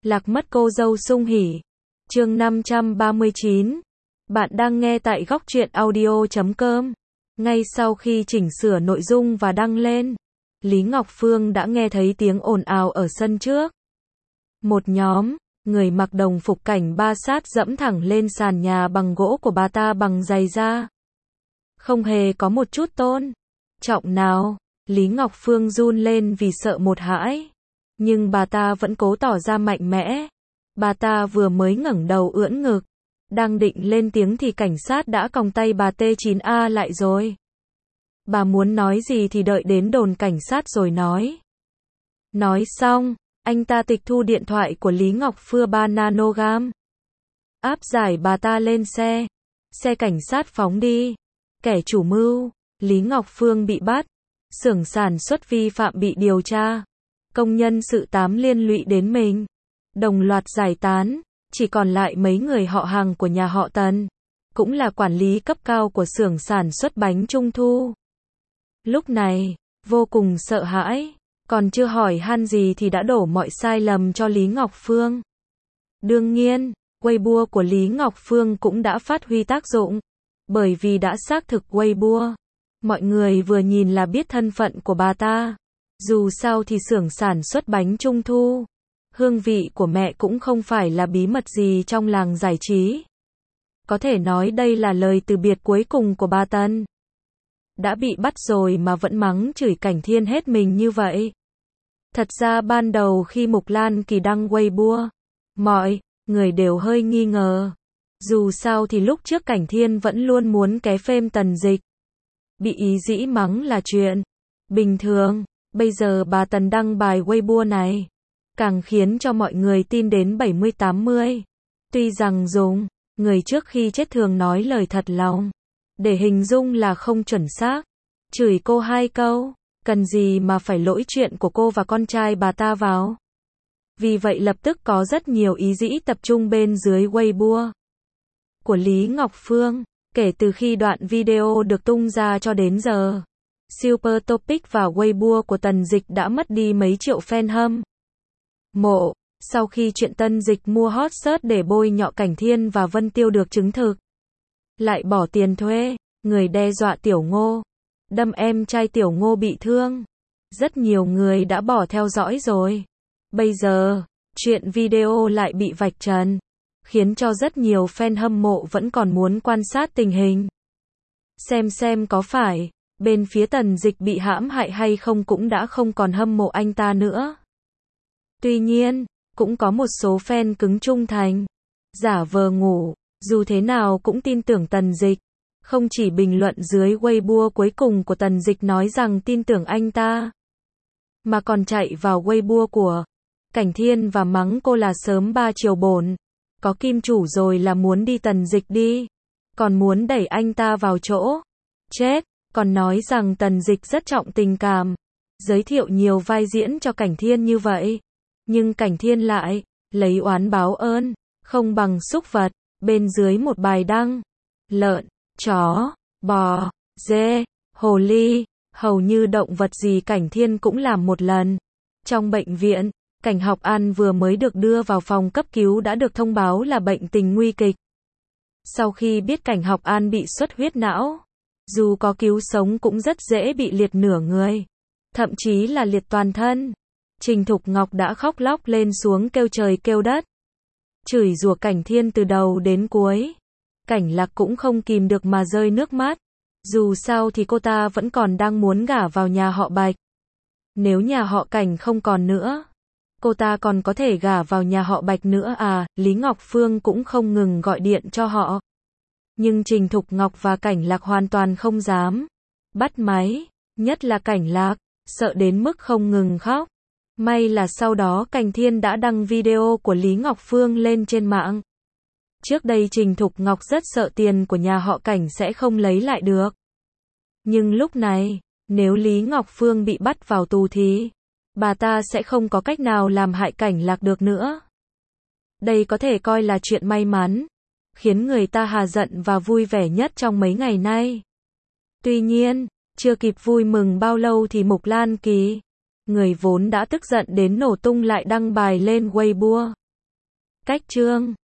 Lạc mất cô dâu sung hỉ. Chương 539. Bạn đang nghe tại góc truyện audio.com. Ngay sau khi chỉnh sửa nội dung và đăng lên, Lý Ngọc Phương đã nghe thấy tiếng ồn ào ở sân trước. Một nhóm người mặc đồng phục cảnh ba sát dẫm thẳng lên sàn nhà bằng gỗ của bà ta bằng giày da. Không hề có một chút tôn trọng nào. Lý Ngọc Phương run lên vì sợ một hãi. Nhưng bà ta vẫn cố tỏ ra mạnh mẽ. Bà ta vừa mới ngẩng đầu ưỡn ngực, đang định lên tiếng thì cảnh sát đã còng tay bà T9A lại rồi. Bà muốn nói gì thì đợi đến đồn cảnh sát rồi nói. Nói xong, anh ta tịch thu điện thoại của Lý Ngọc Phương 3 nanogam. Áp giải bà ta lên xe. Xe cảnh sát phóng đi. Kẻ chủ mưu, Lý Ngọc Phương bị bắt. Xưởng sản xuất vi phạm bị điều tra. Công nhân sự 8 liên lụy đến mình. Đồng loạt giải tán. Chỉ còn lại mấy người họ hàng của nhà họ Tần. Cũng là quản lý cấp cao của xưởng sản xuất bánh trung thu. Lúc này, vô cùng sợ hãi. Còn chưa hỏi han gì thì đã đổ mọi sai lầm cho Lý Ngọc Phương. Đương nhiên, Weibo của Lý Ngọc Phương cũng đã phát huy tác dụng. Bởi vì đã xác thực Weibo. Mọi người vừa nhìn là biết thân phận của bà ta. Dù sao thì xưởng sản xuất bánh trung thu, hương vị của mẹ cũng không phải là bí mật gì trong làng giải trí. Có thể nói đây là lời từ biệt cuối cùng của bà Tần. Đã bị bắt rồi mà vẫn mắng chửi Cảnh Thiên hết mình như vậy. Thật ra ban đầu khi Mục Lan Kỳ đăng Weibo, mọi người đều hơi nghi ngờ. Dù sao thì lúc trước Cảnh Thiên vẫn luôn muốn ké phêm Tần Dịch. Bị ý dĩ mắng là chuyện bình thường. Bây giờ bà Tần đăng bài Weibo này, càng khiến cho mọi người tin đến 70-80. Tuy rằng dùng người trước khi chết thường nói lời thật lòng, để hình dung là không chuẩn xác. Chửi cô 2 câu, cần gì mà phải lỗi chuyện của cô và con trai bà ta vào. Vì vậy lập tức có rất nhiều ý dĩ tập trung bên dưới Weibo của Lý Ngọc Phương. Kể từ khi đoạn video được tung ra cho đến giờ, Super Topic và Weibo của Tần Dịch đã mất đi mấy triệu fan hâm mộ. Sau khi chuyện Tần Dịch mua hot search để bôi nhọ Cảnh Thiên và Vân Tiêu được chứng thực, lại bỏ tiền thuê người đe dọa Tiểu Ngô, đâm em trai Tiểu Ngô bị thương. Rất nhiều người đã bỏ theo dõi rồi. Bây giờ, chuyện video lại bị vạch trần, khiến cho rất nhiều fan hâm mộ vẫn còn muốn quan sát tình hình. Xem có phải bên phía Tần Dịch bị hãm hại hay không cũng đã không còn hâm mộ anh ta nữa. Tuy nhiên, cũng có một số fan cứng trung thành, giả vờ ngủ, dù thế nào cũng tin tưởng Tần Dịch. Không chỉ bình luận dưới Weibo cuối cùng của Tần Dịch nói rằng tin tưởng anh ta, mà còn chạy vào Weibo của Cảnh Thiên và mắng cô là sớm 3 chiều bổn. Có kim chủ rồi là muốn đi Tần Dịch đi. Còn muốn đẩy anh ta vào chỗ chết. Còn nói rằng Tần Dịch rất trọng tình cảm. Giới thiệu nhiều vai diễn cho Cảnh Thiên như vậy. Nhưng Cảnh Thiên lại lấy oán báo ơn, không bằng súc vật. Bên dưới một bài đăng, lợn, chó, bò, dê, hồ ly, hầu như động vật gì Cảnh Thiên cũng làm một lần. Trong bệnh viện, Cảnh Học An vừa mới được đưa vào phòng cấp cứu đã được thông báo là bệnh tình nguy kịch. Sau khi biết Cảnh Học An bị xuất huyết não, dù có cứu sống cũng rất dễ bị liệt nửa người, thậm chí là liệt toàn thân. Trình Thục Ngọc đã khóc lóc lên xuống kêu trời kêu đất, chửi rủa Cảnh Thiên từ đầu đến cuối. Cảnh Lạc cũng không kìm được mà rơi nước mắt. Dù sao thì cô ta vẫn còn đang muốn gả vào nhà họ Bạch. Nếu nhà họ Cảnh không còn nữa, cô ta còn có thể gả vào nhà họ Bạch nữa à. Lý Ngọc Phương cũng không ngừng gọi điện cho họ. Nhưng Trình Thục Ngọc và Cảnh Lạc hoàn toàn không dám bắt máy. Nhất là Cảnh Lạc, sợ đến mức không ngừng khóc. May là sau đó Cảnh Thiên đã đăng video của Lý Ngọc Phương lên trên mạng. Trước đây Trình Thục Ngọc rất sợ tiền của nhà họ Cảnh sẽ không lấy lại được. Nhưng lúc này, nếu Lý Ngọc Phương bị bắt vào tù thì bà ta sẽ không có cách nào làm hại Cảnh Lạc được nữa. Đây có thể coi là chuyện may mắn, khiến người ta hà giận và vui vẻ nhất trong mấy ngày nay. Tuy nhiên, chưa kịp vui mừng bao lâu thì Mục Lan Kỳ, người vốn đã tức giận đến nổ tung lại đăng bài lên Weibo. Cách chương